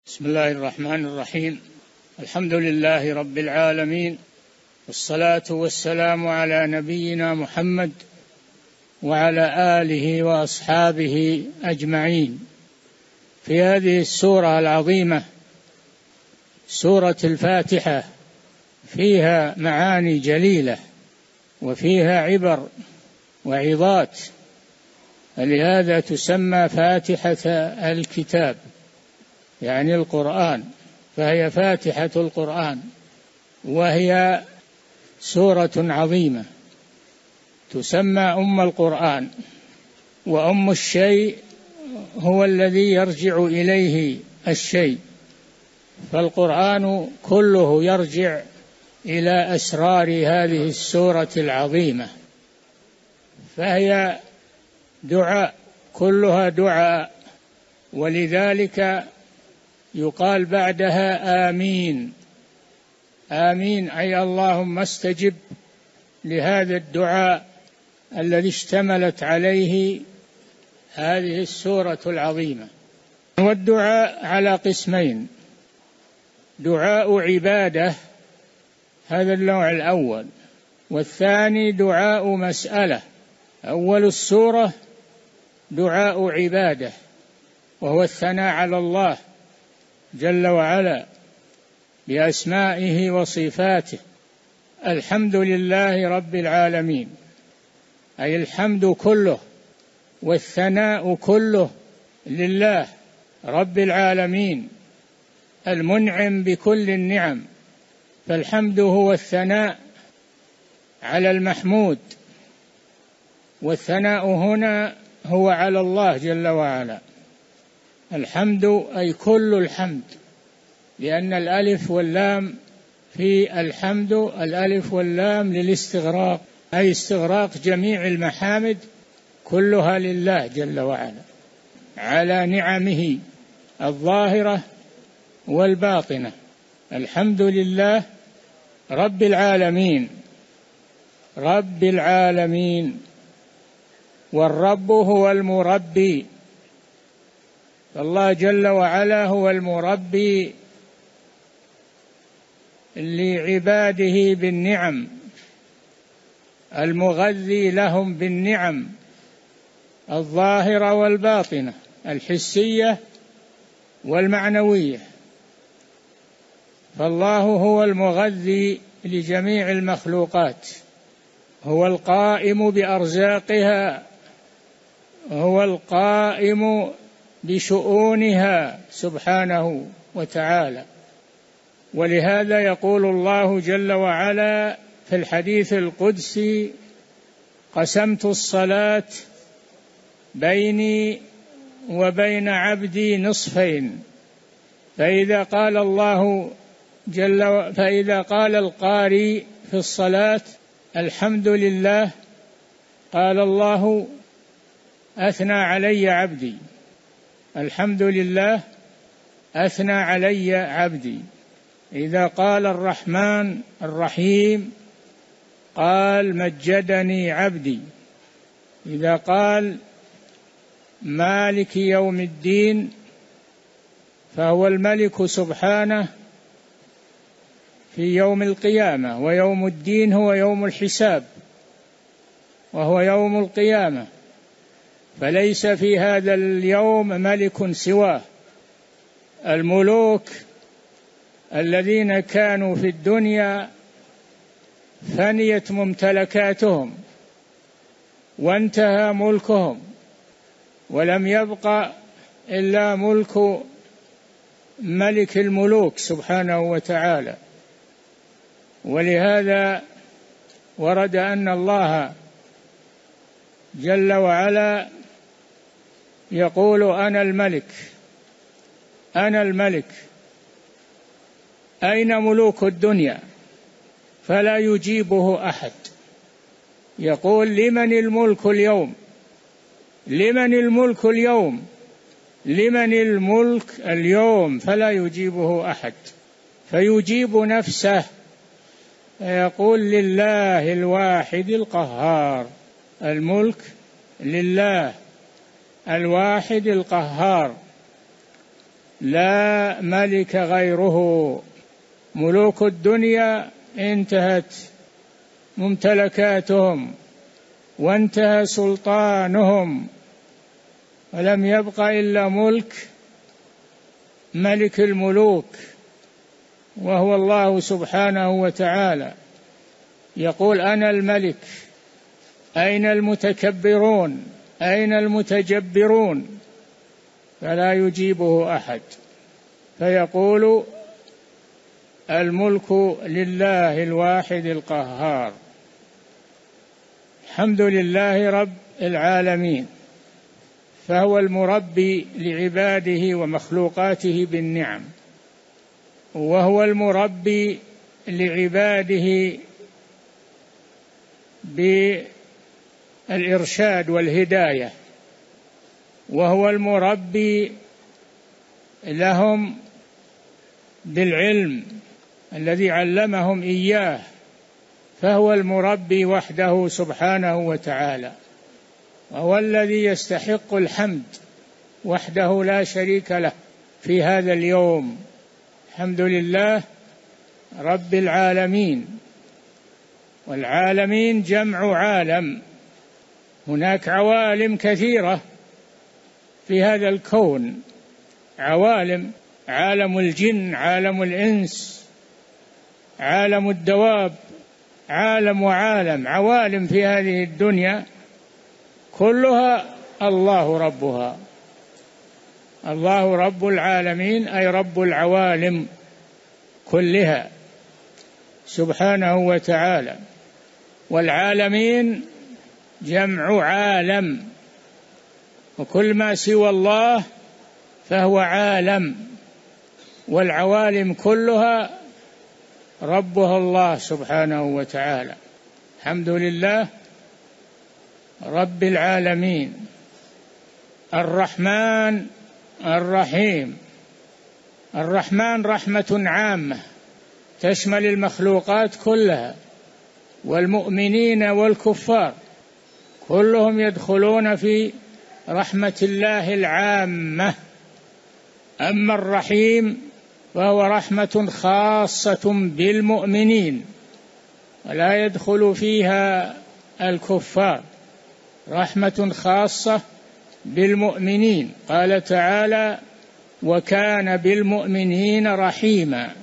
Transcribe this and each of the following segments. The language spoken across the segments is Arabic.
بسم الله الرحمن الرحيم. الحمد لله رب العالمين، والصلاة والسلام على نبينا محمد وعلى آله وأصحابه أجمعين. في هذه السورة العظيمة سورة الفاتحة فيها معاني جليلة وفيها عبر وعظات، لهذا تسمى فاتحة الكتاب، يعني القرآن، فهي فاتحة القرآن، وهي سورة عظيمة تسمى أم القرآن. وأم الشيء هو الذي يرجع إليه الشيء، فالقرآن كله يرجع إلى أسرار هذه السورة العظيمة، فهي دعاء، كلها دعاء، ولذلك يقال بعدها آمين. آمين أي اللهم استجب لهذا الدعاء الذي اشتملت عليه هذه السورة العظيمة. والدعاء على قسمين: دعاء عبادة، هذا النوع الأول، والثاني دعاء مسألة. أول السورة دعاء عبادة، وهو الثناء على الله جل وعلا بأسمائه وصفاته. الحمد لله رب العالمين، أي الحمد كله والثناء كله لله رب العالمين المنعم بكل النعم، فالحمد هو الثناء على المحمود، والثناء هنا هو على الله جل وعلا. الحمد أي كل الحمد، لأن الألف واللام في الحمد، الألف واللام للاستغراق، أي استغراق جميع المحامد كلها لله جل وعلا على نعمه الظاهرة والباطنة. الحمد لله رب العالمين، رب العالمين، والرب هو المربي، فالله جل وعلا هو المربي لعباده بالنعم، المغذي لهم بالنعم الظاهرة والباطنة، الحسية والمعنوية. فالله هو المغذي لجميع المخلوقات، هو القائم بأرزاقها، هو القائم بشؤونها سبحانه وتعالى. ولهذا يقول الله جل وعلا في الحديث القدسي: قسمت الصلاة بيني وبين عبدي نصفين، فإذا قال القارئ في الصلاة الحمد لله، قال الله: أثنى علي عبدي، الحمد لله أثنى علي عبدي. إذا قال الرحمن الرحيم قال مجدني عبدي. إذا قال مالك يوم الدين فهو الملك سبحانه في يوم القيامة، ويوم الدين هو يوم الحساب وهو يوم القيامة، فليس في هذا اليوم ملك سواه. الملوك الذين كانوا في الدنيا فنيت ممتلكاتهم وانتهى ملكهم، ولم يبق إلا ملك الملوك سبحانه وتعالى. ولهذا ورد أن الله جل وعلا يقول: أنا الملك، أنا الملك. أين ملوك الدنيا؟ فلا يجيبه أحد. يقول: لمن الملك اليوم؟ لمن الملك اليوم؟ لمن الملك اليوم؟ فلا يجيبه أحد، فيجيب نفسه يقول: لله الواحد القهار. الملك لله الواحد القهار. لا ملك غيره. ملوك الدنيا انتهت ممتلكاتهم وانتهى سلطانهم، ولم يبق إلا ملك الملوك وهو الله سبحانه وتعالى. يقول أنا الملك، أين المتكبرون؟ أين المتجبرون؟ فلا يجيبه أحد، فيقول الملك لله الواحد القهار. الحمد لله رب العالمين، فهو المربي لعباده ومخلوقاته بالنعم، وهو المربي لعباده بالإرشاد والهداية، وهو المربي لهم بالعلم الذي علمهم إياه، فهو المربي وحده سبحانه وتعالى، وهو الذي يستحق الحمد وحده لا شريك له في هذا اليوم. الحمد لله رب العالمين. والعالمين جمع عالم، هناك عوالم كثيرة في هذا الكون، عوالم: عالم الجن، عالم الإنس، عالم الدواب، عالم وعالم، عوالم في هذه الدنيا كلها الله ربها. الله رب العالمين أي رب العوالم كلها سبحانه وتعالى. والعالمين جمع عالم، وكل ما سوى الله فهو عالم، والعوالم كلها ربها الله سبحانه وتعالى. الحمد لله رب العالمين الرحمن الرحيم. الرحمن رحمة عامة تشمل المخلوقات كلها، والمؤمنين والكفار كلهم يدخلون في رحمة الله العامة. أما الرحيم فهو رحمة خاصة بالمؤمنين ولا يدخل فيها الكفار، رحمة خاصة بالمؤمنين. قال تعالى: وكان بالمؤمنين رحيما.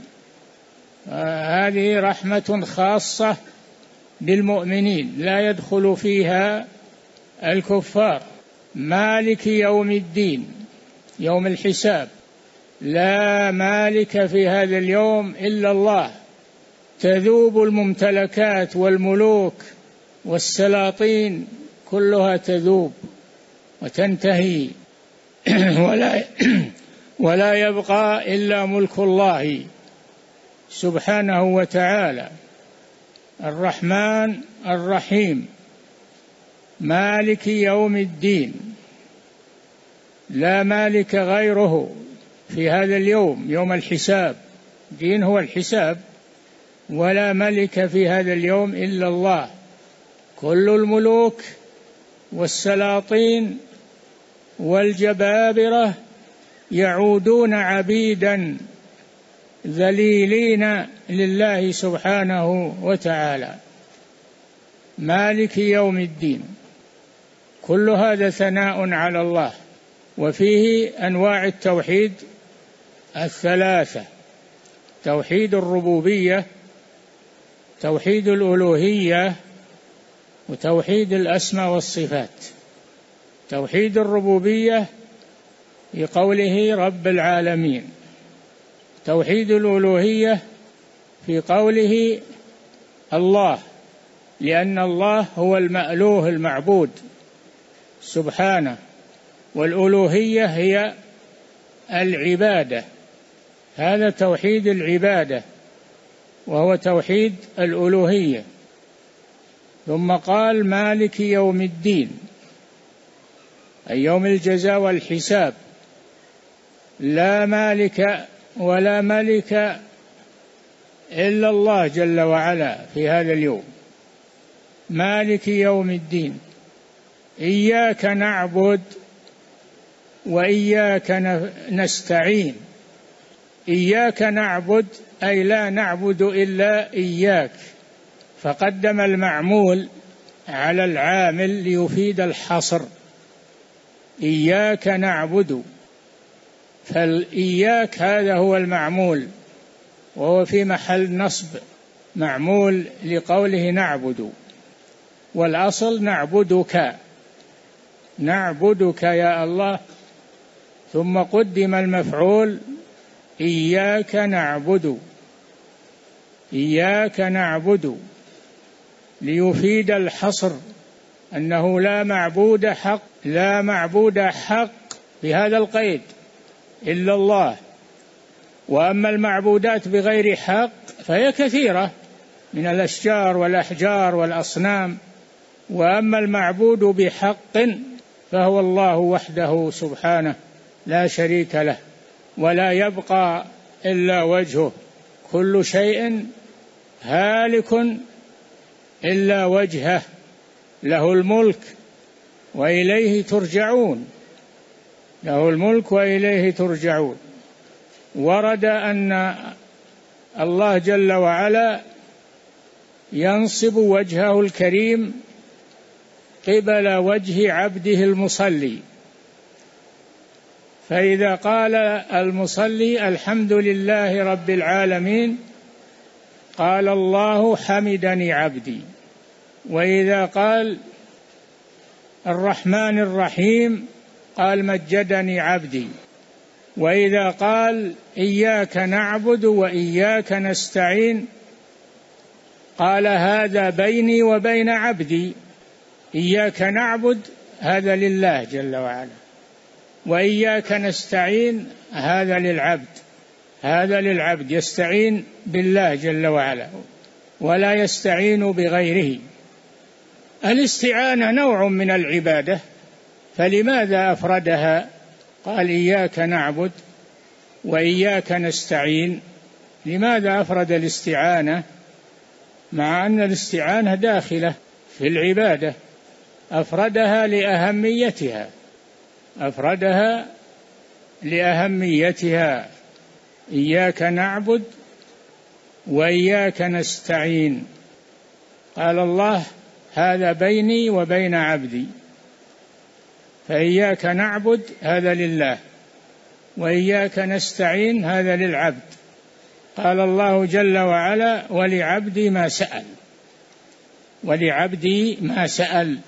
هذه رحمة خاصة بالمؤمنين لا يدخل فيها الكفار. مالك يوم الدين، يوم الحساب، لا مالك في هذا اليوم إلا الله. تذوب الممتلكات والملوك والسلاطين كلها تذوب وتنتهي ولا يبقى إلا ملك الله سبحانه وتعالى. الرحمن الرحيم مالك يوم الدين، لا مالك غيره في هذا اليوم، يوم الحساب. دين هو الحساب، ولا ملك في هذا اليوم إلا الله. كل الملوك والسلاطين والجبابرة يعودون عبيدا ذليلين لله سبحانه وتعالى. مالك يوم الدين، كل هذا ثناء على الله، وفيه أنواع التوحيد الثلاثة: توحيد الربوبية، توحيد الألوهية، وتوحيد الأسماء والصفات. توحيد الربوبية في قوله رب العالمين، توحيد الألوهية في قوله الله، لأن الله هو المألوه المعبود سبحانه، والألوهية هي العبادة. هذا توحيد العبادة وهو توحيد الألوهية. ثم قال مالك يوم الدين، أي يوم الجزاء والحساب. لا مالك ولا ملك إلا الله جل وعلا في هذا اليوم. مالك يوم الدين، إياك نعبد وإياك نستعين. إياك نعبد أي لا نعبد إلا إياك، فقدم المعمول على العامل ليفيد الحصر. إياك نعبد، فالإياك هذا هو المعمول وهو في محل نصب، معمول لقوله نعبد، والأصل نعبدك، نعبدك يا الله، ثم قدم المفعول إياك نعبد، إياك نعبد ليفيد الحصر، أنه لا معبود حق، لا معبود حق بهذا القيد إلا الله. وأما المعبودات بغير حق فهي كثيرة من الأشجار والأحجار والأصنام، وأما المعبود بحق فهو الله وحده سبحانه لا شريك له، ولا يبقى إلا وجهه، كل شيء هالك إلا وجهه، له الملك وإليه ترجعون، له الملك وإليه ترجعون. ورد أن الله جل وعلا ينصب وجهه الكريم قبل وجه عبده المصلي، فإذا قال المصلي الحمد لله رب العالمين قال الله حمدني عبدي، وإذا قال الرحمن الرحيم قال مجدني عبدي، وإذا قال إياك نعبد وإياك نستعين قال هذا بيني وبين عبدي. إياك نعبد هذا لله جل وعلا، وإياك نستعين هذا للعبد، هذا للعبد يستعين بالله جل وعلا ولا يستعين بغيره. الاستعانة نوع من العبادة، فلماذا أفردها؟ قال إياك نعبد وإياك نستعين، لماذا أفرد الاستعانة مع أن الاستعانة داخلة في العبادة؟ أفردها لأهميتها، أفردها لأهميتها، إياك نعبد وإياك نستعين. قال الله هذا بيني وبين عبدي، فإياك نعبد هذا لله، وإياك نستعين هذا للعبد. قال الله جل وعلا ولعبدي ما سأل، ولعبدي ما سأل.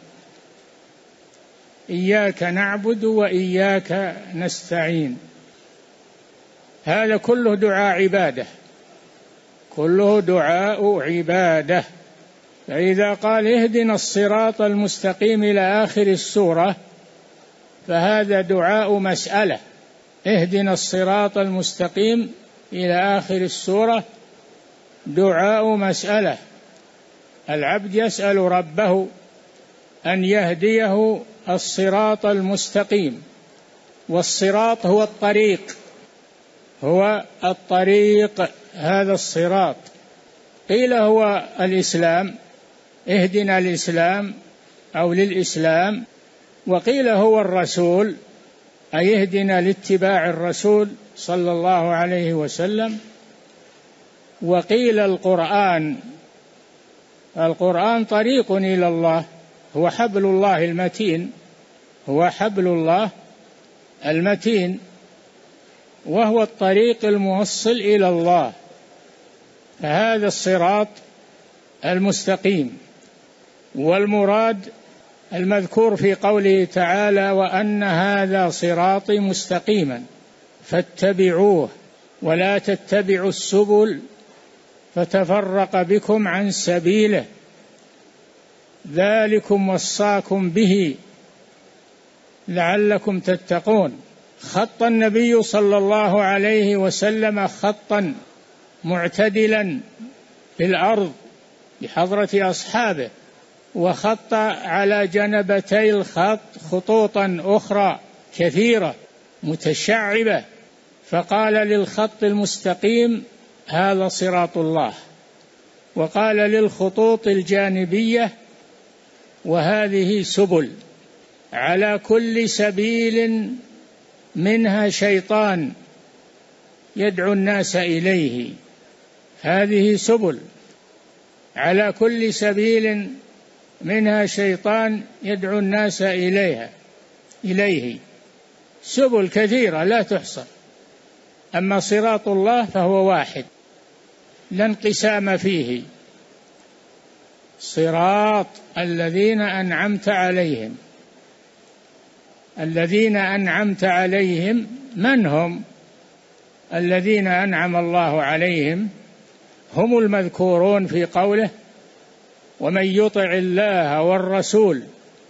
إياك نعبد وإياك نستعين، هذا كله دعاء عبادة، كله دعاء عبادة. فإذا قال اهدنا الصراط المستقيم إلى آخر السورة فهذا دعاء مسألة، اهدنا الصراط المستقيم إلى آخر السورة دعاء مسألة، العبد يسأل ربه أن يهديه الصراط المستقيم، والصراط هو الطريق، هو الطريق، هذا الصراط. قيل هو الإسلام، اهدنا الإسلام أو للإسلام، وقيل هو الرسول أي اهدنا لاتباع الرسول صلى الله عليه وسلم، وقيل القرآن، القرآن طريق إلى الله، هو حبل الله المتين، هو حبل الله المتين، وهو الطريق الموصل إلى الله، فهذا الصراط المستقيم. والمراد المذكور في قوله تعالى وأن هذا صراطي مستقيما فاتبعوه ولا تتبعوا السبل فتفرق بكم عن سبيله ذلكم وصاكم به لعلكم تتقون. خط النبي صلى الله عليه وسلم خطا معتدلا في الأرض بحضرة أصحابه، وخط على جنبتي الخط خطوطا أخرى كثيرة متشعبة، فقال للخط المستقيم هذا صراط الله، وقال للخطوط الجانبية وهذه سبل، على كل سبيل منها شيطان يدعو الناس إليه. هذه سبل، على كل سبيل منها شيطان يدعو الناس إليه، سبل كثيرة لا تحصى. أما صراط الله فهو واحد لا انقسام فيه، صراط الذين أنعمت عليهم. الذين أنعمت عليهم من هم؟ الذين أنعم الله عليهم هم المذكورون في قوله: ومن يطع الله والرسول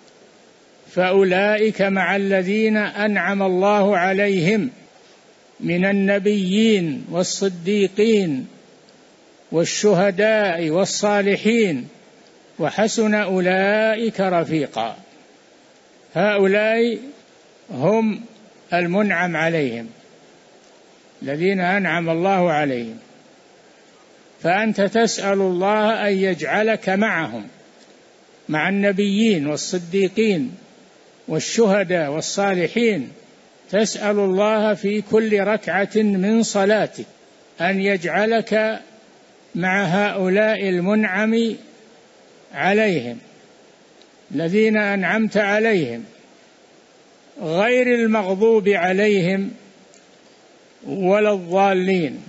فأولئك مع الذين أنعم الله عليهم من النبيين والصديقين والشهداء والصالحين وحسن أولئك رفيقا. هؤلاء هم المنعم عليهم، الذين أنعم الله عليهم. فأنت تسأل الله أن يجعلك معهم، مع النبيين والصديقين والشهداء والصالحين. تسأل الله في كل ركعة من صلاتك أن يجعلك مع هؤلاء المنعم عليهم، الذين أنعمت عليهم، غير المغضوب عليهم ولا الضالين.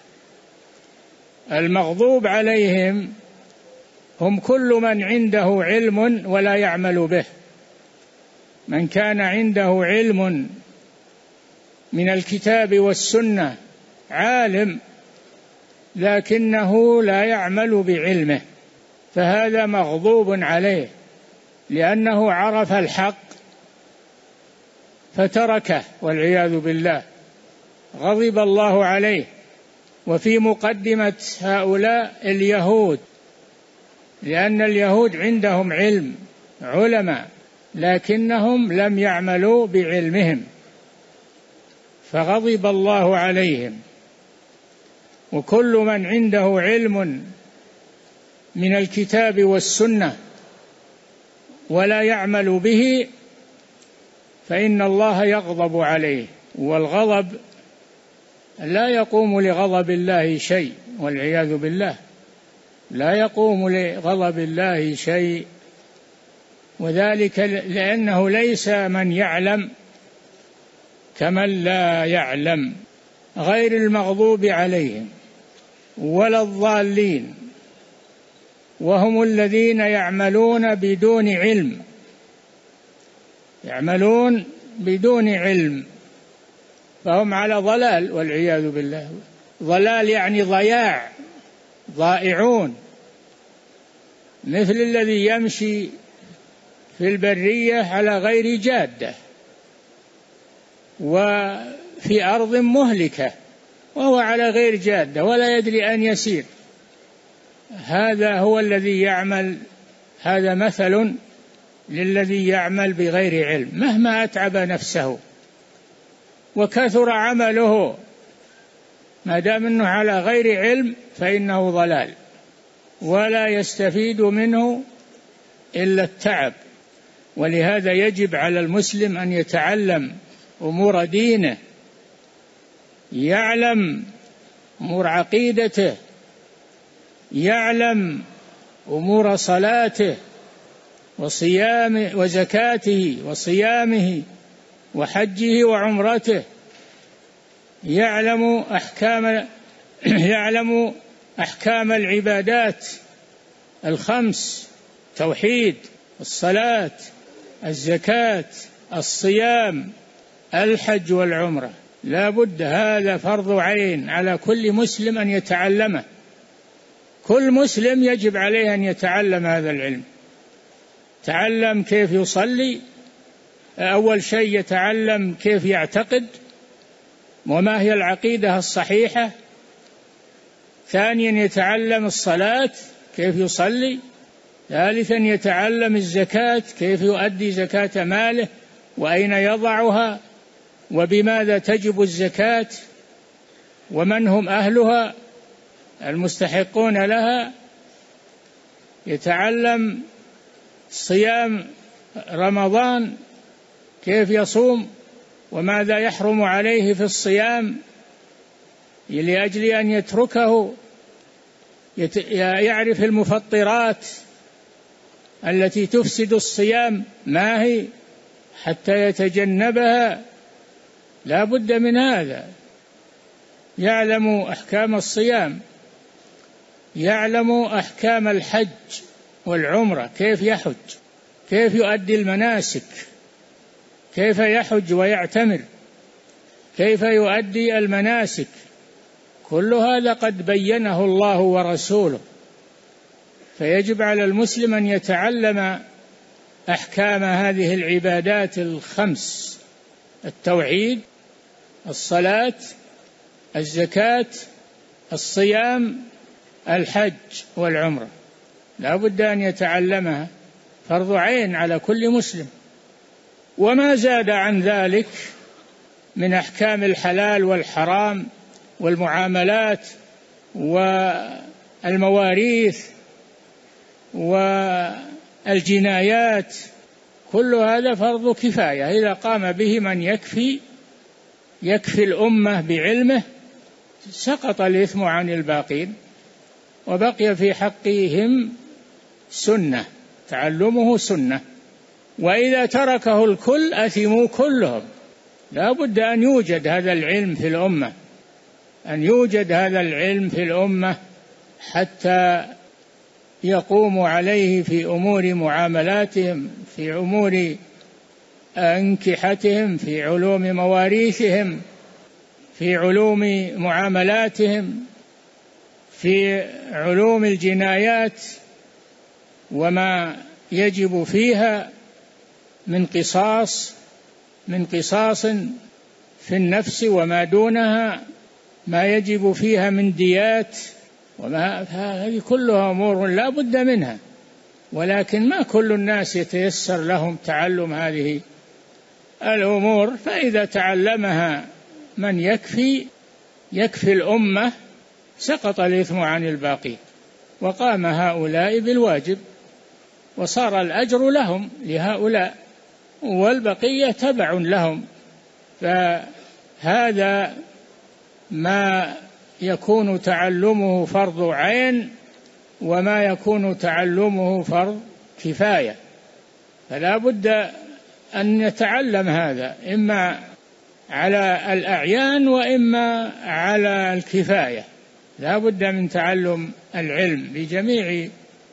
المغضوب عليهم هم كل من عنده علم ولا يعمل به. من كان عنده علم من الكتاب والسنة، عالم لكنه لا يعمل بعلمه، فهذا مغضوب عليه، لأنه عرف الحق فتركه والعياذ بالله، غضب الله عليه. وفي مقدمة هؤلاء اليهود، لأن اليهود عندهم علم، علماء، لكنهم لم يعملوا بعلمهم فغضب الله عليهم. وكل من عنده علم من الكتاب والسنة ولا يعمل به فإن الله يغضب عليه. والغضب لا يقوم لغضب الله شيء والعياذ بالله، لا يقوم لغضب الله شيء. وذلك لأنه ليس من يعلم كمن لا يعلم، غير المغضوب عليهم ولا الضالين، وهم الذين يعملون بدون علم، يعملون بدون علم، فهم على ضلال والعياذ بالله. ضلال يعني ضياع، ضائعون، مثل الذي يمشي في البرية على غير جادة وفي أرض مهلكة وهو على غير جادة ولا يدري أن يسير. هذا هو الذي يعمل، هذا مثل للذي يعمل بغير علم، مهما أتعب نفسه وكثر عمله، ما دام أنه على غير علم فإنه ضلال ولا يستفيد منه إلا التعب. ولهذا يجب على المسلم أن يتعلم أمور دينه، يعلم أمور عقيدته، يعلم أمور صلاته وصيامه وزكاته وصيامه وحجه وعمرته، يعلم أحكام العبادات الخمس: توحيد، الصلاة، الزكاة، الصيام، الحج والعمرة. لا بد، هذا فرض عين على كل مسلم أن يتعلمه. كل مسلم يجب عليه أن يتعلم هذا العلم. تعلم كيف يصلي، أول شيء يتعلم كيف يعتقد وما هي العقيدة الصحيحة. ثانيا يتعلم الصلاة كيف يصلي. ثالثا يتعلم الزكاة كيف يؤدي زكاة ماله وأين يضعها وبماذا تجب الزكاة ومن هم أهلها المستحقون لها. يتعلم صيام رمضان كيف يصوم وماذا يحرم عليه في الصيام لأجل أن يتركه يعرف المفطرات التي تفسد الصيام ما هي حتى يتجنبها، لا بد من هذا. يعلم أحكام الصيام، يعلم أحكام الحج والعمرة، كيف يحج، كيف يؤدي المناسك، كيف يحج ويعتمر، كيف يؤدي المناسك، كل هذا قد بينه الله ورسوله. فيجب على المسلم أن يتعلم أحكام هذه العبادات الخمس: التوحيد، الصلاة، الزكاة، الصيام، الحج والعمرة، لا بد أن يتعلمها، فرض عين على كل مسلم. وما زاد عن ذلك من أحكام الحلال والحرام والمعاملات والمواريث والجنايات، كل هذا فرض كفاية، إذا قام به من يكفي الأمة بعلمه سقط الإثم عن الباقين، وبقي في حقهم سنة، تعلمه سنة. وإذا تركه الكل أثموا كلهم. لا بد أن يوجد هذا العلم في الأمة، أن يوجد هذا العلم في الأمة حتى يقوموا عليه في أمور معاملاتهم، في أمور أنكحتهم، في علوم مواريثهم، في علوم معاملاتهم، في علوم الجنايات وما يجب فيها من قصاص في النفس وما دونها، ما يجب فيها من ديات، هذه كلها أمور لا بد منها، ولكن ما كل الناس يتيسر لهم تعلم هذه الأمور. فإذا تعلمها من يكفي الأمة سقط الإثم عن الباقي، وقام هؤلاء بالواجب، وصار الأجر لهؤلاء والبقية تبع لهم. فهذا ما يكون تعلمه فرض عين، وما يكون تعلمه فرض كفاية، فلا بد أن نتعلم هذا إما على الأعيان وإما على الكفاية. لا بد من تعلم العلم بجميع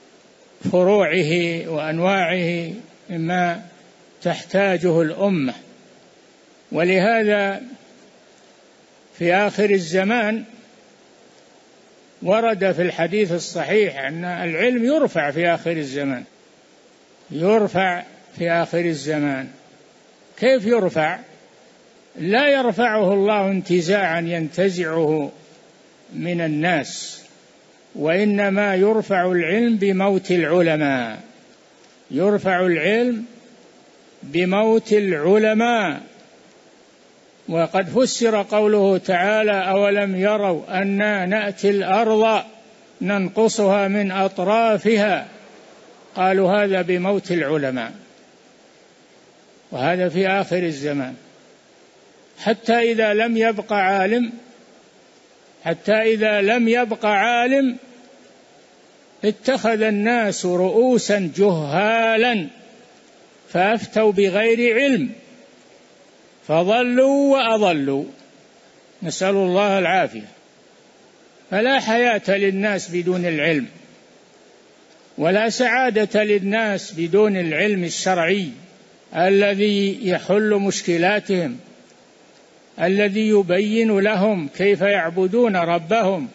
فروعه وأنواعه مما تحتاجه الأمة. ولهذا في آخر الزمان ورد في الحديث الصحيح أن العلم يرفع في آخر الزمان، يرفع في آخر الزمان. كيف يرفع؟ لا يرفعه الله انتزاعا ينتزعه من الناس، وإنما يرفع العلم بموت العلماء، يرفع العلم بموت العلماء. وقد فسر قوله تعالى: أولم يروا أنا نأتي الأرض ننقصها من أطرافها، قالوا هذا بموت العلماء، وهذا في آخر الزمان. حتى إذا لم يبق عالم اتخذ الناس رؤوسا جهالا فأفتوا بغير علم فضلوا وأضلوا، نسأل الله العافية. فلا حياة للناس بدون العلم، ولا سعادة للناس بدون العلم الشرعي الذي يحل مشكلاتهم، الذي يبين لهم كيف يعبدون ربهم،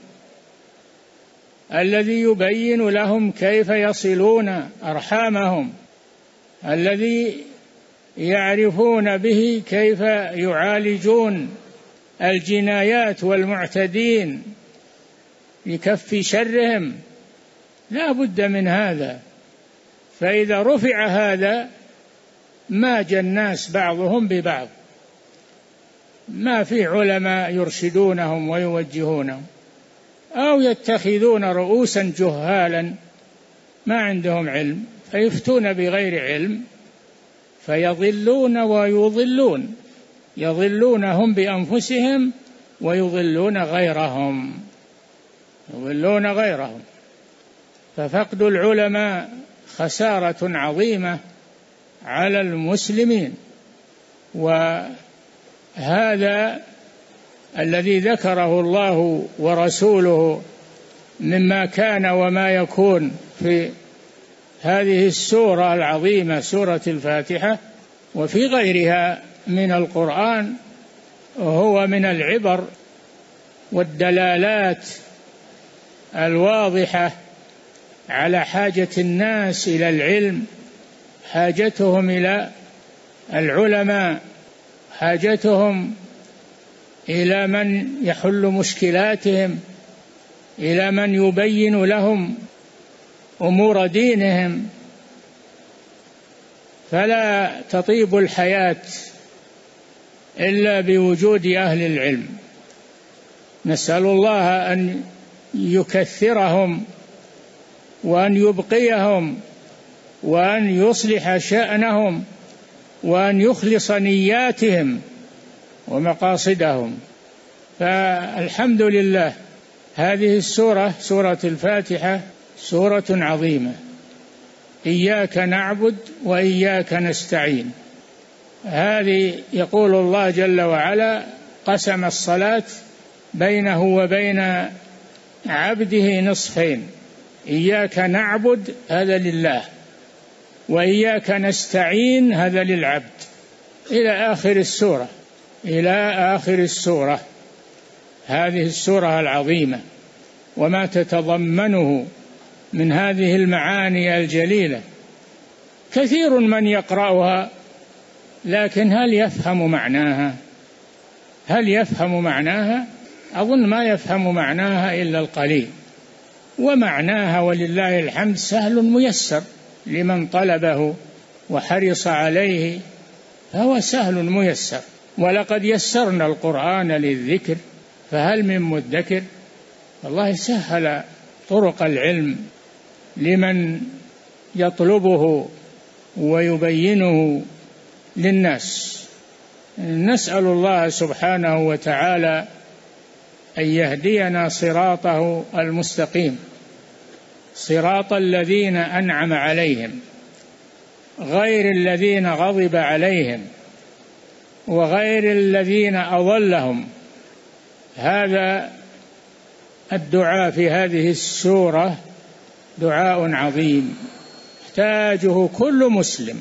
الذي يبين لهم كيف يصلون أرحامهم، الذي يعرفون به كيف يعالجون الجنايات والمعتدين لكف شرهم. لا بد من هذا. فإذا رفع هذا ماج الناس بعضهم ببعض، ما في علماء يرشدونهم ويوجهونهم، أو يتخذون رؤوسا جهالا ما عندهم علم فيفتون بغير علم فيضلون ويضلون، يضلونهم بأنفسهم ويضلون غيرهم، يضلون غيرهم. ففقد العلماء خسارة عظيمة على المسلمين. وهذا الذي ذكره الله ورسوله مما كان وما يكون في هذه السورة العظيمة سورة الفاتحة وفي غيرها من القرآن هو من العبر والدلالات الواضحة على حاجة الناس إلى العلم، حاجتهم إلى العلماء، حاجتهم إلى من يحل مشكلاتهم، إلى من يبين لهم أمور دينهم. فلا تطيب الحياة إلا بوجود أهل العلم. نسأل الله أن يكثرهم وأن يبقيهم وأن يصلح شأنهم وأن يخلص نياتهم ومقاصدهم. فالحمد لله، هذه السورة سورة الفاتحة سورة عظيمة. إياك نعبد وإياك نستعين، هذه يقول الله جل وعلا قسم الصلاة بينه وبين عبده نصفين، إياك نعبد هذا لله، وإياك نستعين هذا للعبد، إلى آخر السورة، إلى آخر السورة. هذه السورة العظيمة وما تتضمنه من هذه المعاني الجليلة، كثير من يقرأها لكن هل يفهم معناها؟ هل يفهم معناها؟ أظن ما يفهم معناها إلا القليل. ومعناها ولله الحمد سهل ميسر لمن طلبه وحرص عليه، فهو سهل ميسر. ولقد يسرنا القرآن للذكر فهل من مدكر. الله سهل طرق العلم لمن يطلبه ويبينه للناس. نسأل الله سبحانه وتعالى أن يهدينا صراطه المستقيم، صراط الذين أنعم عليهم غير الذين غضب عليهم وغير الذين أضلهم. هذا الدعاء في هذه السورة دعاء عظيم يحتاجه كل مسلم،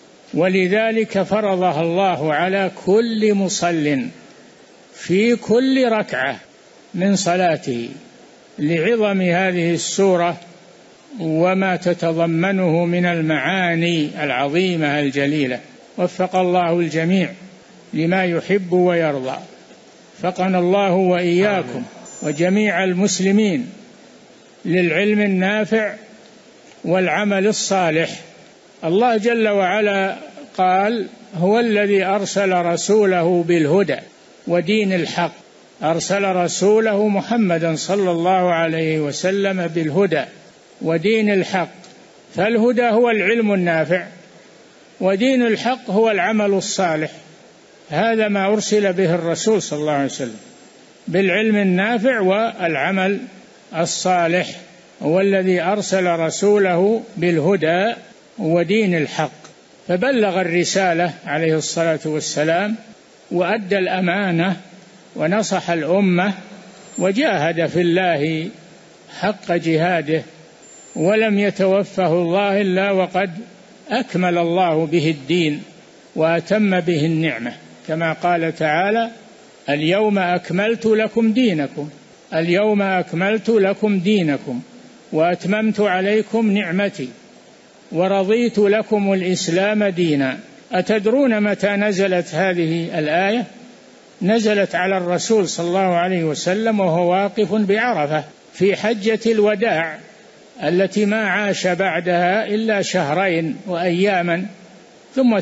ولذلك فرضها الله على كل مصل في كل ركعة من صلاته، لعظم هذه السورة وما تتضمنه من المعاني العظيمة الجليلة. وفق الله الجميع لما يحب ويرضى. وفقنا الله وإياكم وجميع المسلمين للعلم النافع والعمل الصالح. الله جل وعلا قال: هو الذي أرسل رسوله بالهدى ودين الحق. أرسل رسوله محمدا صلى الله عليه وسلم بالهدى ودين الحق. فالهدى هو العلم النافع، ودين الحق هو العمل الصالح. هذا ما أرسل به الرسول صلى الله عليه وسلم، بالعلم النافع والعمل الصالح. هو الذي أرسل رسوله بالهدى ودين الحق، فبلغ الرسالة عليه الصلاة والسلام، وأدى الأمانة، ونصح الأمة، وجاهد في الله حق جهاده، ولم يتوفه الله إلا وقد أكمل الله به الدين وأتم به النعمة، كما قال تعالى: اليوم أكملت لكم دينكم، اليوم أكملت لكم دينكم وأتممت عليكم نعمتي ورضيت لكم الإسلام دينا. أتدرون متى نزلت هذه الآية؟ نزلت على الرسول صلى الله عليه وسلم وهو واقف بعرفة في حجة الوداع التي ما عاش بعدها إلا شهرين وأياما، ثم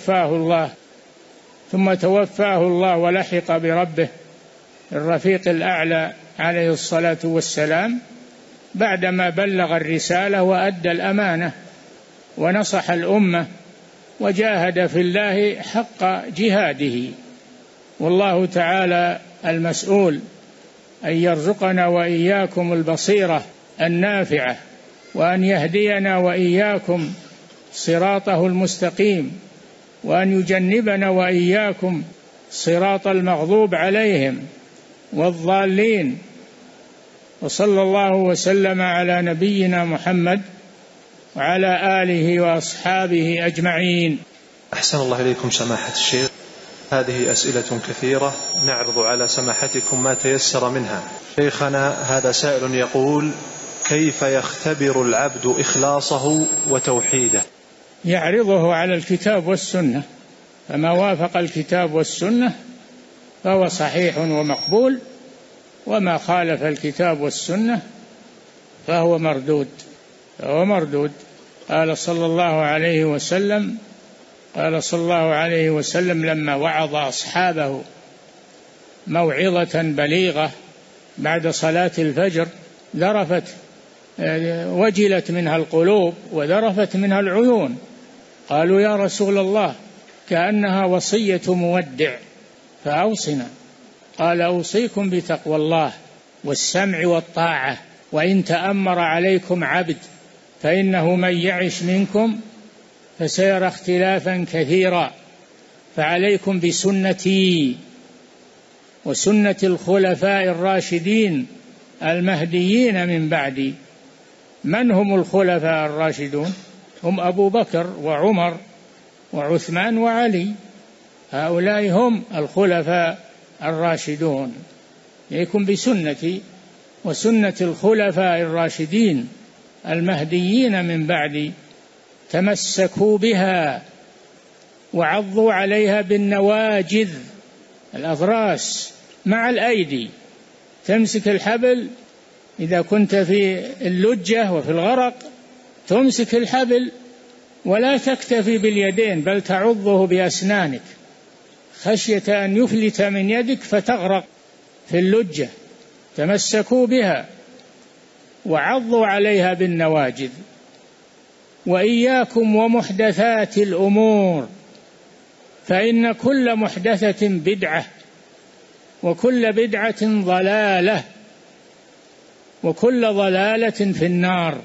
توفاه الله ولحق بربه الرفيق الأعلى عليه الصلاة والسلام، بعدما بلغ الرسالة وأدى الأمانة ونصح الأمة وجاهد في الله حق جهاده. والله تعالى المسؤول أن يرزقنا وإياكم البصيرة النافعة، وأن يهدينا وإياكم صراطه المستقيم، وأن يجنبنا وإياكم صراط المغضوب عليهم والضالين. وصلى الله وسلم على نبينا محمد وعلى آله وأصحابه أجمعين. أحسن الله إليكم سماحة الشيخ. هذه أسئلة كثيرة نعرض على سماحتكم ما تيسر منها. شيخنا هذا سائل يقول: كيف يختبر العبد إخلاصه وتوحيده؟ يعرضه على الكتاب والسنة، فما وافق الكتاب والسنة فهو صحيح ومقبول، وما خالف الكتاب والسنة فهو مردود. قال صلى الله عليه وسلم لما وعظ أصحابه موعظة بليغة بعد صلاة الفجر وجلت منها القلوب وذرفت منها العيون. قالوا: يا رسول الله، كأنها وصية مودع فأوصنا. قال: أوصيكم بتقوى الله والسمع والطاعة، وإن تأمر عليكم عبد فإنه من يعش منكم فسيرى اختلافا كثيرا، فعليكم بسنتي وسنة الخلفاء الراشدين المهديين من بعدي. من هم الخلفاء الراشدون؟ هم أبو بكر وعمر وعثمان وعلي، هؤلاء هم الخلفاء الراشدون. عليكم بسنتي وسنة الخلفاء الراشدين المهديين من بعدي، تمسكوا بها وعضوا عليها بالنواجذ، الأضراس مع الأيدي. تمسك الحبل إذا كنت في اللجة وفي الغرق، تمسك الحبل ولا تكتفي باليدين، بل تعضه بأسنانك خشية أن يفلت من يدك فتغرق في اللجة. تمسكوا بها وعضوا عليها بالنواجذ. وإياكم ومحدثات الأمور، فإن كل محدثة بدعة، وكل بدعة ضلالة، وكل ضلالة في النار.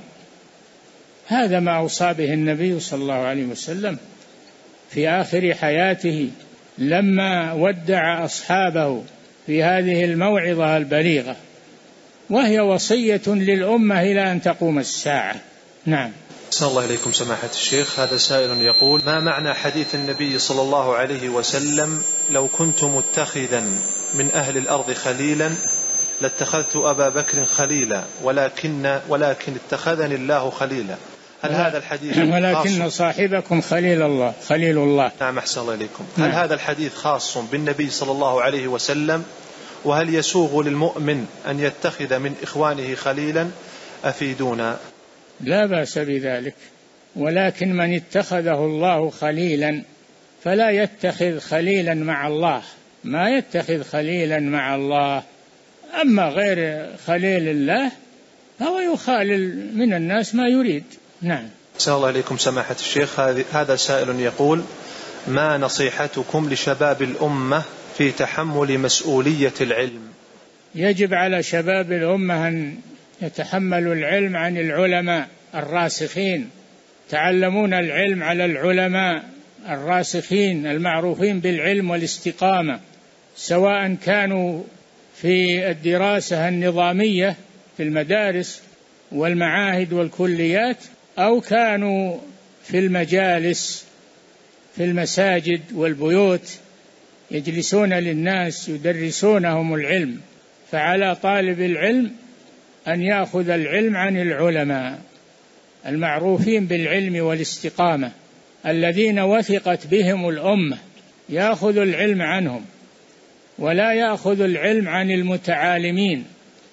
هذا ما أوصى به النبي صلى الله عليه وسلم في آخر حياته لما ودع أصحابه في هذه الموعظة البليغة، وهي وصية للأمة إلى أن تقوم الساعة. نعم. أحسن الله إليكم سماحة الشيخ. هذا سائل يقول: ما معنى حديث النبي صلى الله عليه وسلم: لو كنت متخذا من أهل الأرض خليلا لاتخذت أبا بكر خليلا ولكن اتخذني الله خليلا؟ هل هذا الحديث ولكن صاحبكم خليل الله. نعم أحسن الله إليكم. هل هذا الحديث خاص بالنبي صلى الله عليه وسلم؟ وهل يسوغ للمؤمن أن يتخذ من إخوانه خليلا؟ أفيدونا. لا بأس بذلك، ولكن من اتخذه الله خليلا فلا يتخذ خليلا مع الله، ما يتخذ خليلا مع الله. أما غير خليل الله فهو يخالل من الناس ما يريد. نعم. أحسن الله إليكم سماحة الشيخ. هذا سائل يقول: ما نصيحتكم لشباب الأمة في تحمل مسؤولية العلم؟ يجب على شباب الأمة أن يتحملوا العلم عن العلماء الراسخين، تعلمون العلم على العلماء الراسخين المعروفين بالعلم والاستقامة، سواء كانوا في الدراسة النظامية في المدارس والمعاهد والكليات، أو كانوا في المجالس في المساجد والبيوت يجلسون للناس يدرسونهم العلم. فعلى طالب العلم أن يأخذ العلم عن العلماء المعروفين بالعلم والاستقامة الذين وثقت بهم الأمة، يأخذ العلم عنهم، ولا يأخذ العلم عن المتعالمين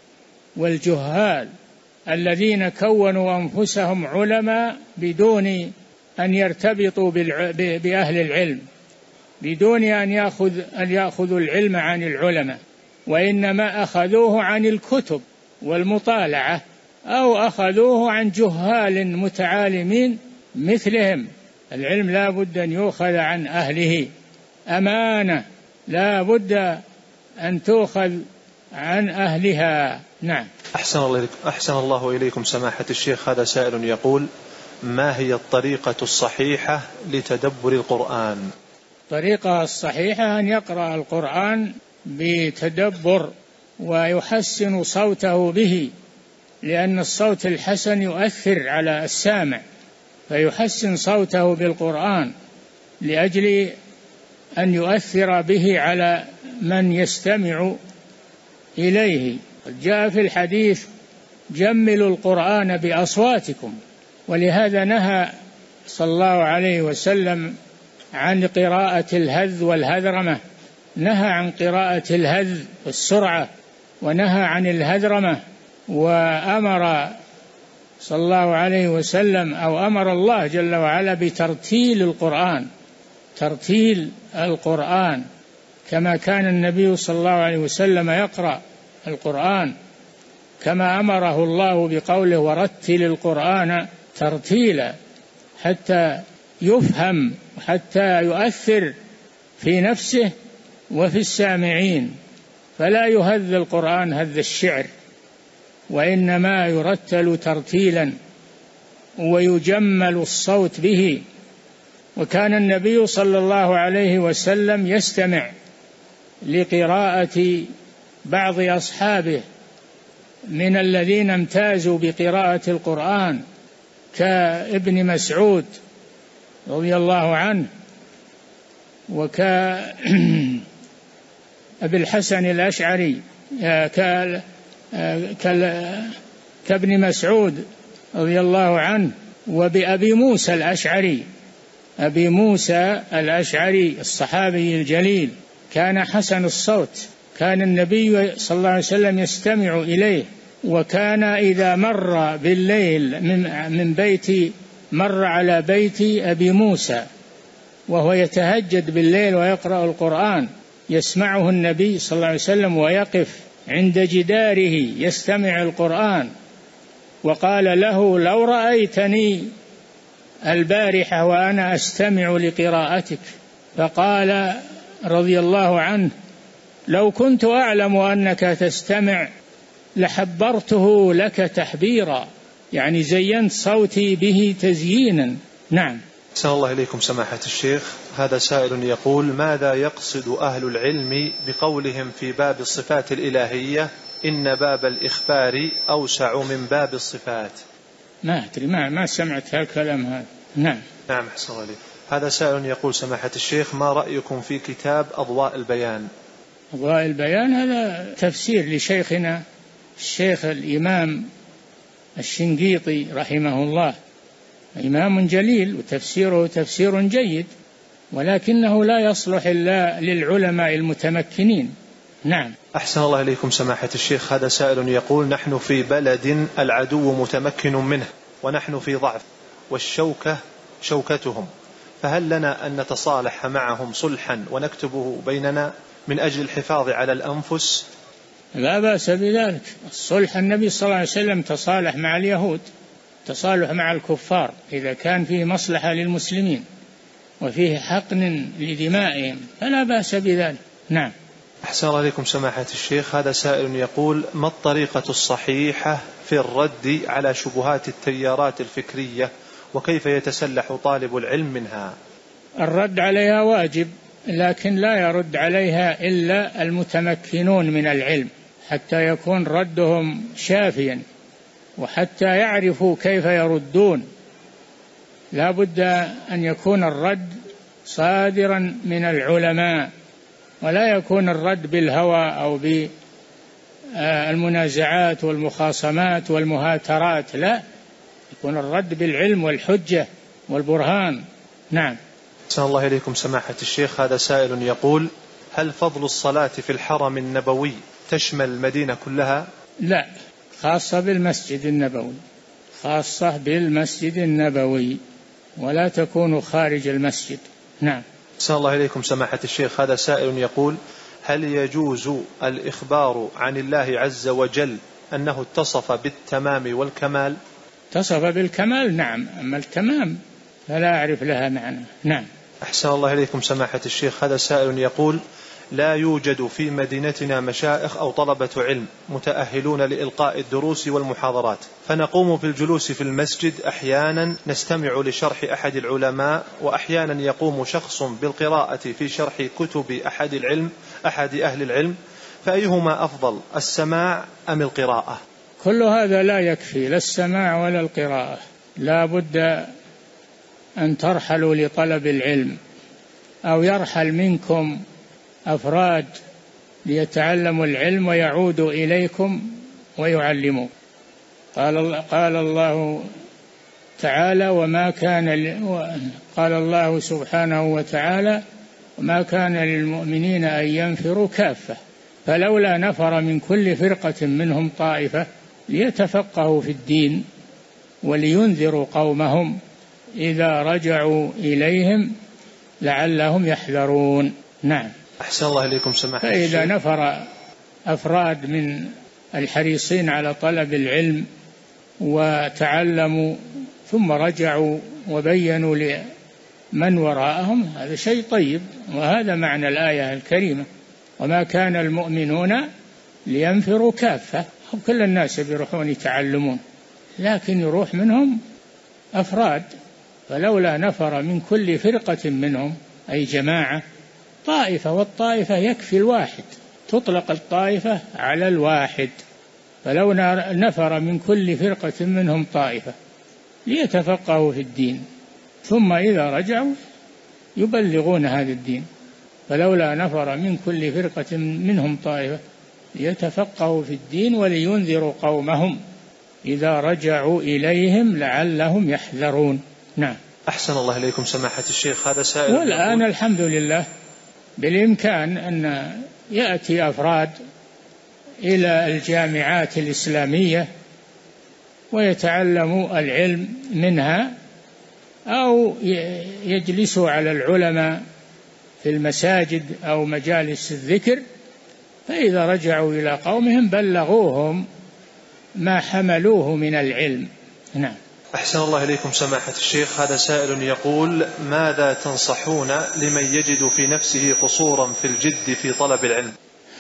والجهال الذين كونوا أنفسهم علماء بدون أن يرتبطوا بأهل العلم، بدون أن يأخذوا العلم عن العلماء، وإنما أخذوه عن الكتب والمطالعة، أو أخذوه عن جهال متعالمين مثلهم. العلم لا بد أن يؤخذ عن أهله أمانة، لا بد أن تؤخذ عن أهلها. نعم. أحسن الله إليكم سماحة الشيخ. هذا سائل يقول: ما هي الطريقة الصحيحة لتدبر القرآن؟ الطريقة الصحيحة أن يقرأ القرآن بتدبر ويحسن صوته به، لأن الصوت الحسن يؤثر على السامع، فيحسن صوته بالقرآن لأجل أن يؤثر به على من يستمع إليه. جاء في الحديث: جملوا القرآن بأصواتكم. ولهذا نهى صلى الله عليه وسلم عن قراءة الهذ والهذرمة، نهى عن قراءة الهذ والسرعة، ونهى عن الهذرمة. وأمر صلى الله عليه وسلم أو أمر الله جل وعلا بترتيل القرآن، ترتيل القرآن كما كان النبي صلى الله عليه وسلم يقرأ القرآن، كما أمره الله بقوله: ورتل القرآن ترتيلا، حتى يفهم وحتى يؤثر في نفسه وفي السامعين. فلا يهذ القرآن هذ الشعر، وإنما يرتل ترتيلا ويجمل الصوت به. وكان النبي صلى الله عليه وسلم يستمع لقراءة بعض أصحابه من الذين امتازوا بقراءة القرآن، كابن مسعود رضي الله عنه، وكأبي الحسن الأشعري، كابن مسعود رضي الله عنه، وبأبي موسى الأشعري. أبي موسى الأشعري الصحابي الجليل كان حسن الصوت، كان النبي صلى الله عليه وسلم يستمع إليه. وكان إذا مر بالليل من بيتي مر على بيت أبي موسى وهو يتهجد بالليل ويقرأ القرآن، يسمعه النبي صلى الله عليه وسلم ويقف عند جداره يستمع القرآن. وقال له: لو رأيتني البارحة وأنا أستمع لقراءتك. فقال رضي الله عنه: لو كنت أعلم أنك تستمع لحبرته لك تحبيرا، يعني زينت صوتي به تزيينا. نعم. أحسن الله إليكم سماحة الشيخ. هذا سائل يقول: ماذا يقصد أهل العلم بقولهم في باب الصفات الإلهية إن باب الإخبار أوسع من باب الصفات؟ ما أدري، ما سمعت هالكلام هذا. نعم. نعم أحسن الله إليكم. هذا سائل يقول: سماحة الشيخ، ما رأيكم في كتاب أضواء البيان؟ أضواء البيان هذا تفسير لشيخنا الشيخ الإمام الشنقيطي رحمه الله، إمام جليل وتفسيره تفسير جيد، ولكنه لا يصلح إلا للعلماء المتمكنين. نعم. أحسن الله إليكم سماحة الشيخ. هذا سائل يقول: نحن في بلد العدو متمكن منه ونحن في ضعف والشوكة شوكتهم، فهل لنا أن نتصالح معهم صلحا ونكتبه بيننا من أجل الحفاظ على الأنفس؟ لا بأس بذلك. الصلح النبي صلى الله عليه وسلم تصالح مع اليهود، تصالح مع الكفار إذا كان فيه مصلحة للمسلمين وفيه حقن لدمائهم فلا بأس بذلك. نعم. أحسن الله عليكم سماحة الشيخ. هذا سائل يقول: ما الطريقة الصحيحة في الرد على شبهات التيارات الفكرية، وكيف يتسلح طالب العلم منها؟ الرد عليها واجب، لكن لا يرد عليها إلا المتمكنون من العلم، حتى يكون ردهم شافيا وحتى يعرفوا كيف يردون. لا بد أن يكون الرد صادرا من العلماء، ولا يكون الرد بالهوى أو بالمنازعات والمخاصمات والمهاترات، لا، يكون الرد بالعلم والحجة والبرهان. نعم. أحسن الله إليكم سماحة الشيخ. هذا سائل يقول: هل فضل الصلاة في الحرم النبوي تشمل المدينة كلها؟ لا، خاصة بالمسجد النبوي، خاصة بالمسجد النبوي، ولا تكون خارج المسجد. نعم. أحسن الله إليكم سماحة الشيخ. هذا سائل يقول: هل يجوز الإخبار عن الله عز وجل أنه اتصف بالتمام والكمال؟ اتصف بالكمال نعم، أما التمام فلا أعرف لها معنى. نعم. أحسن الله إليكم سماحة الشيخ. هذا سائل يقول: لا يوجد في مدينتنا مشائخ أو طلبة علم متأهلون لإلقاء الدروس والمحاضرات، فنقوم في الجلوس في المسجد، أحيانا نستمع لشرح أحد العلماء، وأحيانا يقوم شخص بالقراءة في شرح كتب أحد أهل العلم، فأيهما أفضل، السماع أم القراءة؟ كل هذا لا يكفي، لا السماع ولا القراءة، لا بد أن ترحلوا لطلب العلم، أو يرحل منكم أفراد ليتعلموا العلم ويعودوا إليكم ويعلموا. قال الله تعالى قال الله سبحانه وتعالى: وما كان للمؤمنين أن ينفروا كافة فلولا نفر من كل فرقة منهم طائفة ليتفقهوا في الدين ولينذروا قومهم إذا رجعوا إليهم لعلهم يحذرون. نعم. أحسن الله إليكم سماحة فإذا الشيخ. نفر أفراد من الحريصين على طلب العلم وتعلموا ثم رجعوا وبينوا لمن وراءهم، هذا شيء طيب، وهذا معنى الآية الكريمة: وما كان المؤمنون لينفروا كافة. كل الناس يروحون يتعلمون، لكن يروح منهم أفراد، فلولا نفر من كل فرقة منهم أي جماعة طائفة، والطائفة يكفي الواحد، تطلق الطائفة على الواحد، فلو نفر من كل فرقة منهم طائفة ليتفقهوا في الدين ثم إذا رجعوا يبلغون هذا الدين، فلولا نفر من كل فرقة منهم طائفة ليتفقهوا في الدين ولينذروا قومهم إذا رجعوا إليهم لعلهم يحذرون. نعم. أحسن الله إليكم سماحة الشيخ. هذا سائل. والآن الحمد لله بالإمكان أن يأتي أفراد إلى الجامعات الإسلامية ويتعلموا العلم منها، أو يجلسوا على العلماء في المساجد أو مجالس الذكر، فإذا رجعوا إلى قومهم بلغوهم ما حملوه من العلم. نعم. أحسن الله إليكم سماحة الشيخ. هذا سائل يقول: ماذا تنصحون لمن يجد في نفسه قصورا في الجد في طلب العلم؟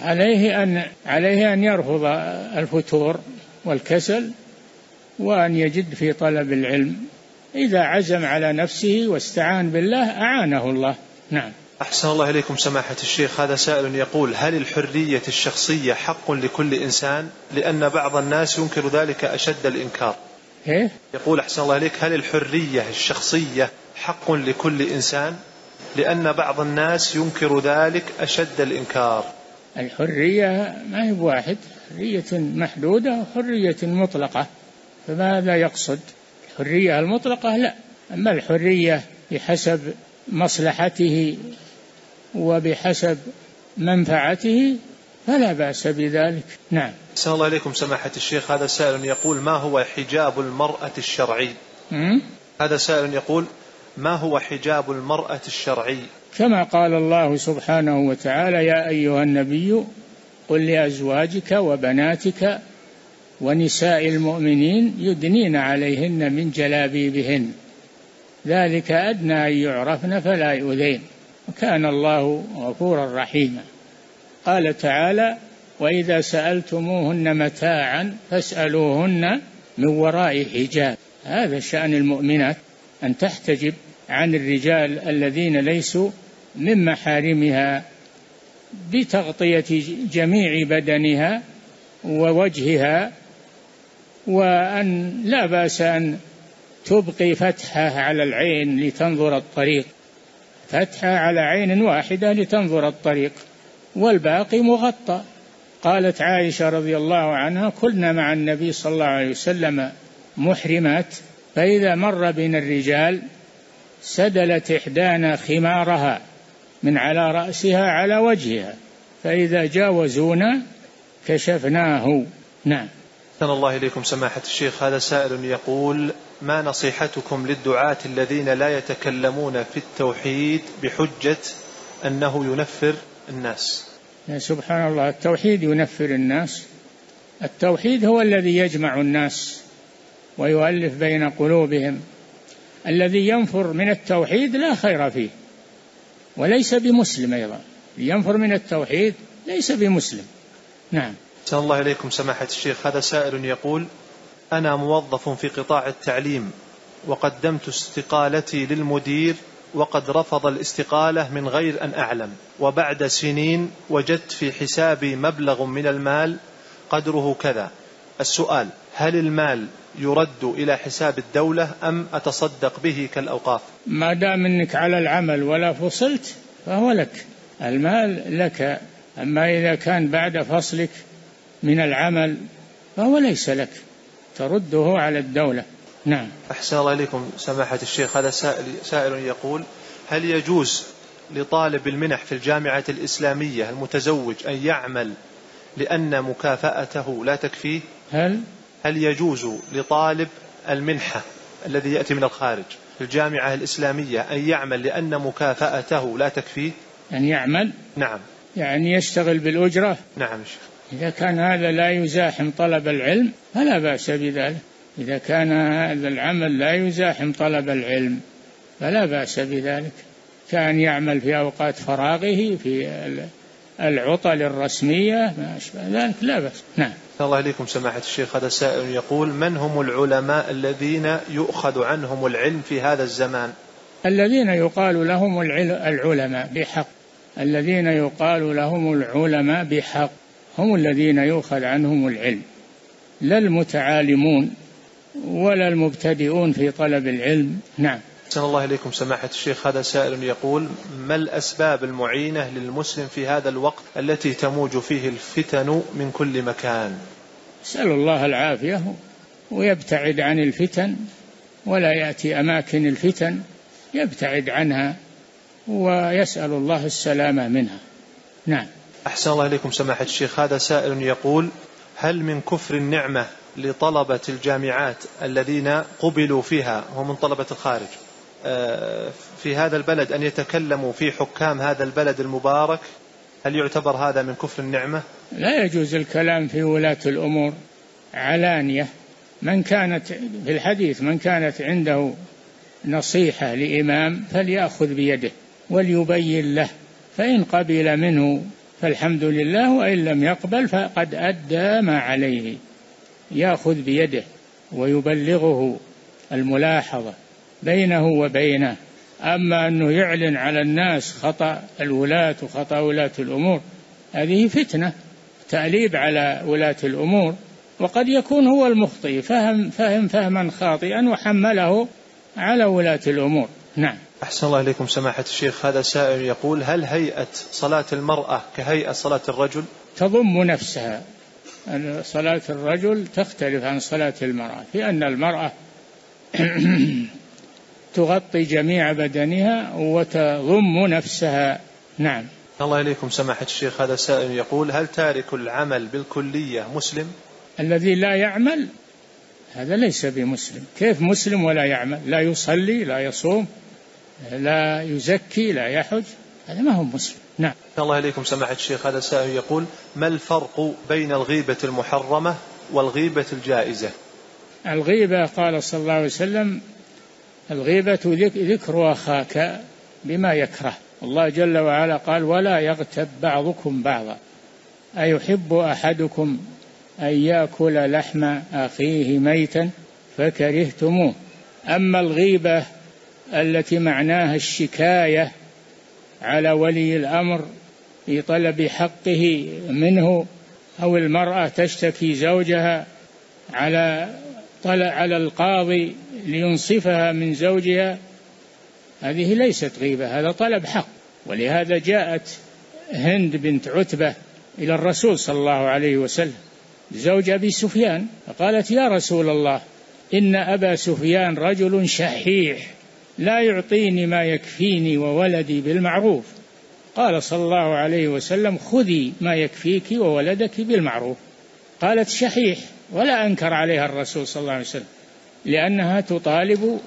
عليه أن يرفض الفتور والكسل، وأن يجد في طلب العلم. إذا عزم على نفسه واستعان بالله أعانه الله. نعم. أحسن الله إليكم سماحة الشيخ. هذا سائل يقول: هل الحرية الشخصية حق لكل إنسان؟ لأن بعض الناس ينكر ذلك أشد الإنكار. يقول: أحسن الله إليك، هل الحرية الشخصية حق لكل إنسان؟ لأن بعض الناس ينكر ذلك أشد الإنكار. الحرية ما هي بواحد، حرية محدودة وحرية مطلقة، فماذا يقصد؟ الحرية المطلقة لا، أما الحرية بحسب مصلحته وبحسب منفعته فلا بأس بذلك. نعم. أحسن الله إليكم سماحة الشيخ. هذا سائل يقول: ما هو حجاب المرأة الشرعي؟ هذا سائل يقول: ما هو حجاب المرأة الشرعي؟ كما قال الله سبحانه وتعالى: يا أيها النبي قل لأزواجك وبناتك ونساء المؤمنين يدنين عليهن من جلابيبهن ذلك أدنى أن يعرفن فلا يؤذين وكان الله غفورا رحيما. قال تعالى: وإذا سألتموهن متاعا فاسألوهن من وراء حجاب. هذا شأن المؤمنات، أن تحتجب عن الرجال الذين ليسوا من محارمها بتغطية جميع بدنها ووجهها، وأن لا بأس أن تبقي فتحة على العين لتنظر الطريق، فتحة على عين واحدة لتنظر الطريق، والباقي مغطى. قالت عائشة رضي الله عنها: كنا مع النبي صلى الله عليه وسلم محرمات، فإذا مر بنا الرجال سدلت إحدانا خمارها من على رأسها على وجهها، فإذا جاوزونا كشفناه. نعم. أحسن الله إليكم سماحة الشيخ. هذا سائل يقول: ما نصيحتكم للدعاة الذين لا يتكلمون في التوحيد بحجة أنه ينفر الناس؟ سبحان الله، التوحيد ينفر الناس؟ التوحيد هو الذي يجمع الناس ويؤلف بين قلوبهم. الذي ينفر من التوحيد لا خير فيه وليس بمسلم أيضا، ينفر من التوحيد ليس بمسلم. نعم. أحسن الله إليكم سماحة الشيخ. هذا سائل يقول: أنا موظف في قطاع التعليم وقدمت استقالتي للمدير وقد رفض الاستقالة من غير أن أعلم، وبعد سنين وجدت في حسابي مبلغ من المال قدره كذا. السؤال: هل المال يرد إلى حساب الدولة أم أتصدق به كالأوقاف؟ ما دام أنك على العمل ولا فصلت فهو لك، المال لك. أما إذا كان بعد فصلك من العمل فهو ليس لك، ترده على الدولة. نعم. أحسن الله إليكم سماحة الشيخ. هذا سائل يقول: هل يجوز لطالب المنح في الجامعة الإسلامية المتزوج أن يعمل لأن مكافأته لا تكفيه؟ هل يجوز لطالب المنحة الذي يأتي من الخارج في الجامعة الإسلامية أن يعمل لأن مكافأته لا تكفيه؟ أن يعمل؟ نعم. يعني يشتغل بالأجرة؟ نعم شيخ. إذا كان هذا لا يزاحم طلب العلم فلا بأس بذلك. إذا كان هذا العمل لا يزاحم طلب العلم فلا بأس بذلك. كان يعمل في أوقات فراغه في العطل الرسمية ما أشبه ذلك لا بأس. نعم. الله إليكم سماحة الشيخ. هذا سائل يقول: من هم العلماء الذين يؤخذ عنهم العلم في هذا الزمان؟ الذين يقال لهم العلماء بحق، الذين يقال لهم العلماء بحق هم الذين يؤخذ عنهم العلم، لا المتعالمون ولا المبتدئون في طلب العلم. نعم. أحسن الله إليكم سماحة الشيخ. هذا سائل يقول: ما الأسباب المعينة للمسلم في هذا الوقت التي تموج فيه الفتن من كل مكان؟ أسأل الله العافية ويبتعد عن الفتن ولا يأتي أماكن الفتن، يبتعد عنها ويسأل الله السلامة منها. نعم. أحسن الله إليكم سماحة الشيخ. هذا سائل يقول: هل من كفر النعمة لطلبة الجامعات الذين قبلوا فيها هم من طلبة الخارج في هذا البلد أن يتكلموا في حكام هذا البلد المبارك؟ هل يعتبر هذا من كفر النعمة؟ لا يجوز الكلام في ولاة الأمور علانية. من كانت في الحديث من كانت عنده نصيحة لإمام فليأخذ بيده وليبين له، فإن قبل منه فالحمد لله، وإن لم يقبل فقد أدى ما عليه. يأخذ بيده ويبلغه الملاحظة بينه وبينه. أما أنه يعلن على الناس خطأ الولاة وخطأ ولاة الأمور هذه فتنة، تأليب على ولاة الأمور، وقد يكون هو المخطئ فهم فهما خاطئا وحمله على ولاة الأمور. نعم. أحسن الله إليكم سماحة الشيخ. هذا سائل يقول: هل هيئة صلاة المرأة كهيئة صلاة الرجل؟ تضم نفسها. صلاة الرجل تختلف عن صلاة المرأة في أن المرأة تغطي جميع بدنها وتضم نفسها. نعم. الله إليكم سماحة الشيخ. هذا سائل يقول: هل تارك العمل بالكلية مسلم؟ الذي لا يعمل هذا ليس بمسلم. كيف مسلم ولا يعمل؟ لا يصلي لا يصوم لا يزكي لا يحج، هذا ما هو مسلم. نعم. الله إليكم سماحة الشيخ. هذا سائل يقول: ما الفرق بين الغيبة المحرمة والغيبة الجائزة؟ الغيبة قال صلى الله عليه وسلم: الغيبة ذكر أخاك بما يكره. الله جل وعلا قال: ولا يغتب بعضكم بعضا أيحب أحدكم أن يأكل لحم أخيه ميتا فكرهتموه. أما الغيبة التي معناها الشكاية على ولي الأمر في طلب حقه منه، أو المرأة تشتكي زوجها على القاضي لينصفها من زوجها، هذه ليست غيبة، هذا طلب حق. ولهذا جاءت هند بنت عتبة إلى الرسول صلى الله عليه وسلم زوج أبي سفيان، فقالت: يا رسول الله، إن أبا سفيان رجل شحيح لا يعطيني ما يكفيني وولدي بالمعروف. قال صلى الله عليه وسلم: خذي ما يكفيك وولدك بالمعروف. قالت: شحيح، ولا أنكر عليها الرسول صلى الله عليه وسلم، لأنها تطالب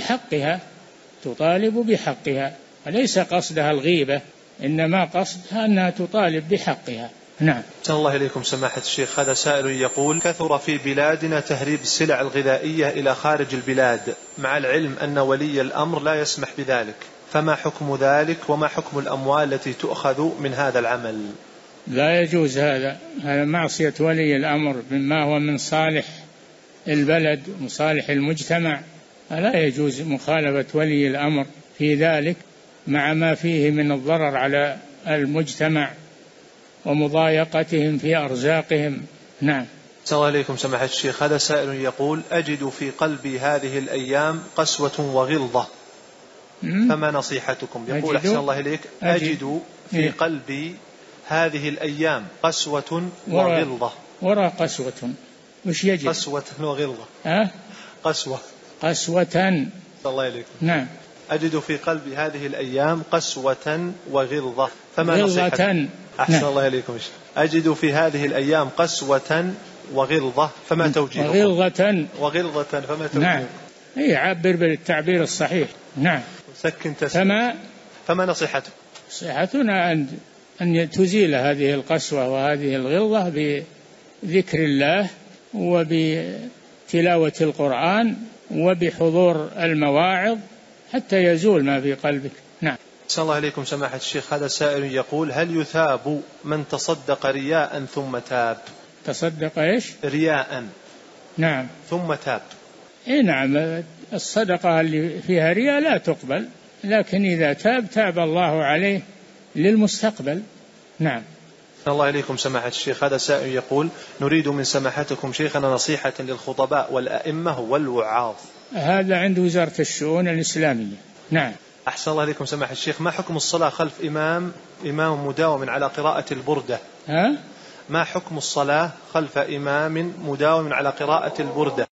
بحقها، وليس قصدها الغيبة، إنما قصدها أنها تطالب بحقها. نعم. أحسن الله إليكم سماحة الشيخ. هذا سائل يقول: كثر في بلادنا تهريب السلع الغذائية إلى خارج البلاد، مع العلم أن ولي الأمر لا يسمح بذلك، فما حكم ذلك وما حكم الأموال التي تؤخذ من هذا العمل؟ لا يجوز هذا معصية ولي الأمر مما هو من صالح البلد ومصالح المجتمع. لا يجوز مخالفة ولي الأمر في ذلك مع ما فيه من الضرر على المجتمع ومضايقتهم في أرزاقهم. نعم. السلام عليكم سماحة الشيخ. هذا سائل يقول: أجد في قلبي هذه الأيام قسوة وغلظة فما نصيحتكم؟ يقول أحسن الله إليك: أجد في قلبي هذه الأيام قسوة وغلظة. وراء قسوة وش يجد؟ قسوة وغلظة. قسوة. الله إليكم. نعم. أجد في قلبي هذه الأيام قسوة وغلظة فما نصيحتكم؟ أحسن نعم. الله إليكم. أجد في هذه الأيام قسوة وغلظة فما توجيهكم؟ وغلظة فما توجيهكم؟ نعم. يعبر بالتعبير الصحيح. نعم. سكن فما نصيحتكم؟ نصيحتنا أن تزيل هذه القسوة وهذه الغلظة بذكر الله وبتلاوة القرآن وبحضور المواعظ حتى يزول ما في قلبك. نعم. صلى الله عليكم سماحة الشيخ. هذا سائل يقول: هل يثاب من تصدق رياء ثم تاب؟ تصدق إيش؟ رياء. نعم. ثم تاب. نعم. الصدقة اللي فيها رياء لا تقبل، لكن إذا تاب الله عليه للمستقبل. نعم. الله عليكم سماحة الشيخ. هذا سائل يقول: نريد من سماحتكم شيخنا نصيحة للخطباء والأئمة والوعاظ. هذا عند وزارة الشؤون الإسلامية. نعم. أحسن الله عليكم سماحة الشيخ. ما حكم الصلاة خلف إمام مداوم على قراءة البردة؟ ها؟ ما حكم الصلاة خلف إمام مداوم على قراءة البردة؟